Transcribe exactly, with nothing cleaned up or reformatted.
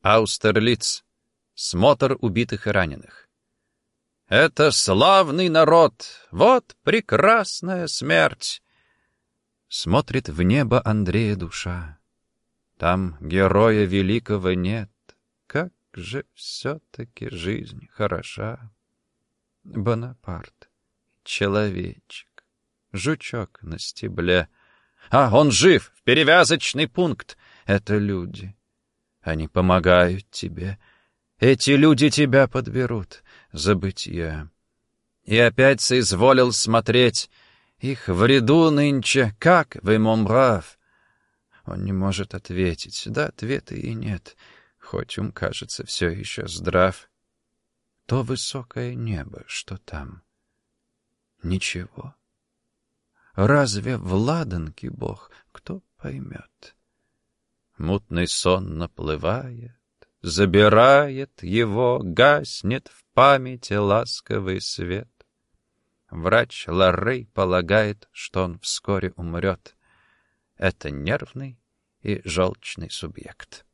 Аустерлиц. Смотр убитых и раненых. Это славный народ! Вот прекрасная смерть! Смотрит в небо Андрея душа. Там героя великого нет. Как же все-таки жизнь хороша. Бонапарт, человечек, жучок на стебле. А, он жив, в перевязочный пункт. Это люди. Они помогают тебе. Эти люди тебя подберут. Забытье. И опять соизволил смотреть. Их в ряду нынче. Как вы, мон брав? Он не может ответить. Да, ответа и нет. Хоть ум, кажется, все еще здрав. То высокое небо, что там. Ничего. Разве в ладанке Бог, кто поймет? Мутный сон наплывает, забирает его, гаснет в памяти ласковый свет. Врач Ларрей полагает, что он вскоре умрет. Это нервный и желчный субъект.